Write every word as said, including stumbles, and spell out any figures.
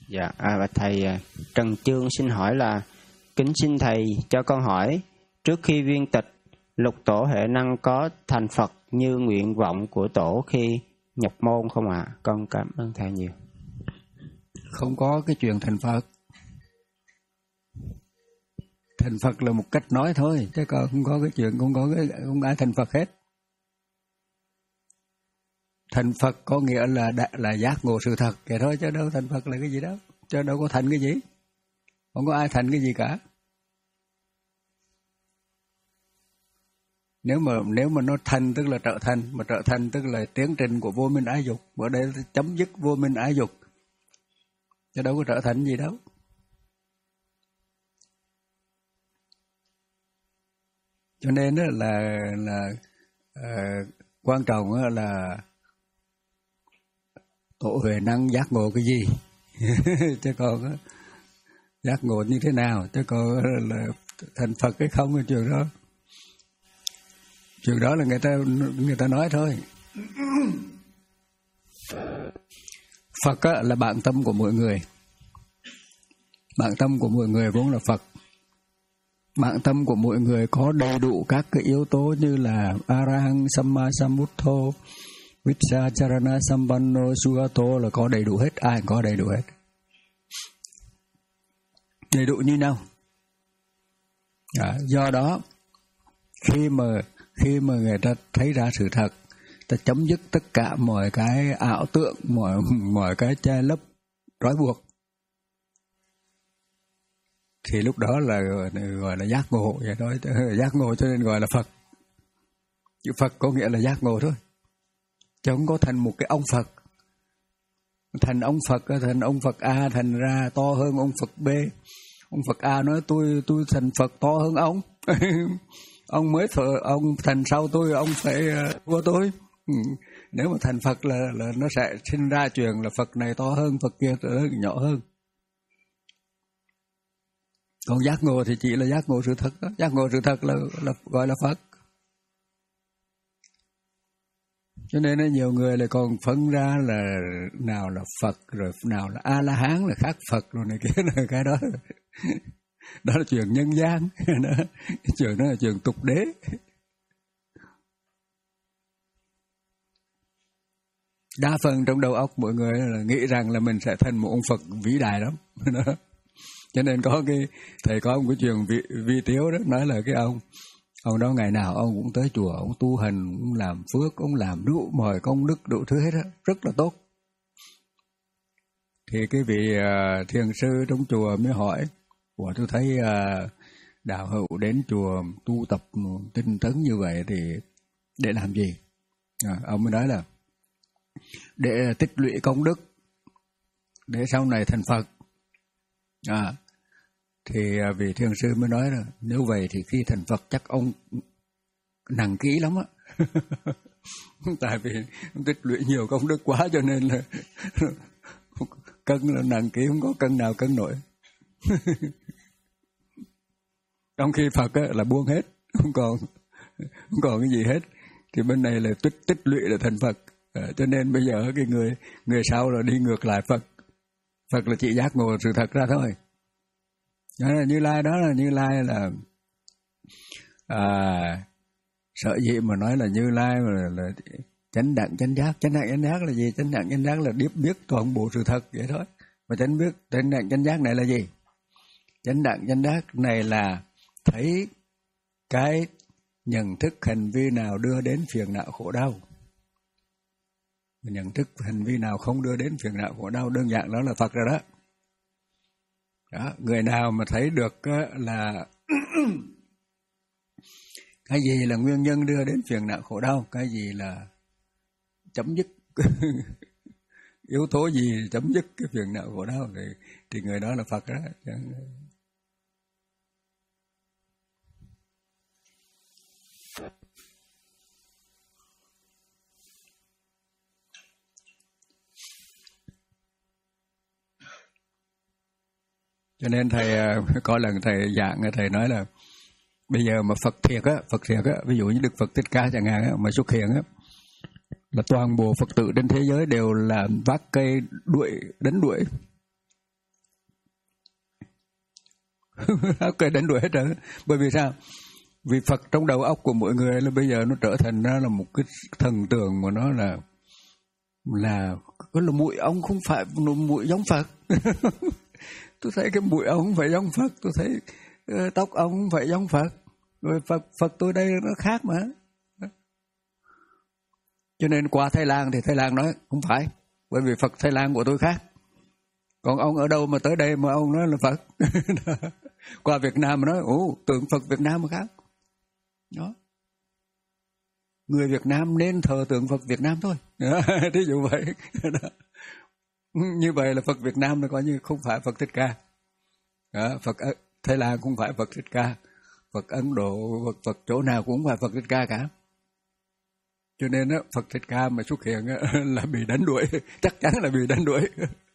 Dạ, à, và thầy Trần Chương xin hỏi là kính xin thầy cho con hỏi, trước khi viên tịch, lục tổ hệ năng có thành Phật như nguyện vọng của tổ khi nhập môn không ạ? À? Con cảm ơn thầy nhiều. Không có cái chuyện thành Phật. Thành Phật là một cách nói thôi, chứ còn không có cái chuyện không có cái không ai thành Phật hết. Thành Phật có nghĩa là là giác ngộ sự thật vậy thôi, chứ đâu thành Phật là cái gì đâu, chứ đâu có thành cái gì, không có ai thành cái gì cả. Nếu mà nếu mà nó thành tức là trở thành, mà trở thành tức là tiến trình của vô minh ái dục, ở đây chấm dứt vô minh ái dục, chứ đâu có trở thành gì đâu. Cho nên đó là là uh, quan trọng là tổ huệ năng giác ngộ cái gì chứ còn giác ngộ như thế nào, chứ còn là thành Phật cái không cái chuyện đó, chuyện đó là người ta người ta nói thôi. Phật á, là bản tâm của mỗi người, bản tâm của mỗi người cũng là Phật. Bản tâm của mỗi người có đầy đủ các cái yếu tố như là Arahant, Samma Sambuddho, Vissacharana Sampanno, Sugato, là có đầy đủ hết, ai có đầy đủ hết. Đầy đủ như nhau. À, do đó khi mà khi mà người ta thấy ra sự thật, ta chấm dứt tất cả mọi cái ảo tượng, mọi mọi cái che lấp trói buộc, thì lúc đó là gọi, gọi là giác ngộ vậy đó. Giác ngộ cho nên gọi là Phật. Chữ Phật có nghĩa là giác ngộ thôi, chứ không có thành một cái ông Phật. Thành ông Phật, thành ông Phật A, thành ra to hơn ông Phật B. Ông Phật A nói tôi tôi thành Phật to hơn ông. Ông mới thờ, ông thành sau tôi, ông phải của tôi. Nếu mà thành Phật là là nó sẽ sinh ra chuyện là Phật này to hơn, Phật kia nhỏ hơn. Còn giác ngộ thì chỉ là giác ngộ sự thật đó. Giác ngộ sự thật là, là gọi là Phật. Cho nên là nhiều người lại còn phân ra là nào là Phật, rồi nào là A-la-hán là khác Phật, rồi này kia là cái đó. Đó là chuyện nhân gian. Đó. Chuyện đó là chuyện tục đế. Đa phần trong đầu óc mọi người là nghĩ rằng là mình sẽ thành một ông Phật vĩ đại lắm. Đó. Cho nên có cái thầy có một cái chuyện vi, vi tiếu đó, nói là cái ông ông đó ngày nào ông cũng tới chùa, ông tu hành, ông làm phước, ông làm đủ mọi công đức đủ thứ hết đó, rất là tốt. Thì cái vị uh, thiền sư trong chùa mới hỏi, ủa tôi thấy uh, đạo hữu đến chùa tu tập tinh tấn như vậy thì để làm gì? À, ông mới nói là để tích lũy công đức, để sau này thành Phật. À, thì vị thiền sư mới nói là nếu vậy thì khi thành Phật chắc ông nặng kỹ lắm á. Tại vì ông tích lũy nhiều công đức quá cho nên là cân là nặng kỹ, không có cân nào cân nổi. Trong khi Phật á, là buông hết, không còn không còn cái gì hết, thì bên này là tích tích lũy là thành Phật. À, cho nên bây giờ cái người người sau là đi ngược lại Phật. Phật là chỉ giác ngộ sự thật ra thôi. Đó là Như Lai, đó là Như Lai là à, sợ gì mà nói là Như Lai là, là chánh đẳng chánh giác. Chánh đẳng chánh giác là gì? Chánh đẳng chánh giác là biết biết toàn bộ sự thật vậy thôi. Mà chánh biết chánh đẳng chánh giác này là gì? Chánh đẳng chánh giác này là thấy cái nhận thức hành vi nào đưa đến phiền não khổ đau, nhận thức hành vi nào không đưa đến phiền não khổ đau, đơn giản đó là Phật rồi đó. Đó, người nào mà thấy được là cái gì là nguyên nhân đưa đến phiền não khổ đau, cái gì là chấm dứt yếu tố gì chấm dứt cái phiền não khổ đau, thì, thì người đó là Phật đó. Cho nên thầy có lần thầy giảng, thầy nói là bây giờ mà Phật thiệt á, Phật thiệt á, ví dụ như Đức Phật Thích Ca chẳng hạn á, mà xuất hiện á, là toàn bộ Phật tử trên thế giới đều là vác cây đuổi, đánh đuổi, Ok, đánh đuổi hết trơn. Bởi vì sao? Vì Phật trong đầu óc của mỗi người là bây giờ nó trở thành ra là một cái thần tượng mà nó là là có là mũi ông không phải mũi giống Phật. Tôi thấy cái mũi ông không phải giống Phật, tôi thấy uh, tóc ông không phải giống Phật, rồi Phật Phật tôi đây nó khác mà. Cho nên qua Thái Lan thì Thái Lan nói không phải, bởi vì Phật Thái Lan của tôi khác. Còn ông ở đâu mà tới đây mà ông nói là Phật? Qua Việt Nam mà nói ồ tượng Phật Việt Nam mà khác. Đó. Người Việt Nam nên thờ tượng Phật Việt Nam thôi. Thí dụ vậy. Đó. Như vậy là Phật Việt Nam nó coi như không phải Phật Thích Ca. Đó. Phật Thái Lan cũng phải Phật Thích Ca. Phật Ấn Độ, Phật, Phật chỗ nào cũng phải Phật Thích Ca cả. Cho nên đó, Phật Thích Ca mà xuất hiện là bị đánh đuổi, chắc chắn là bị đánh đuổi.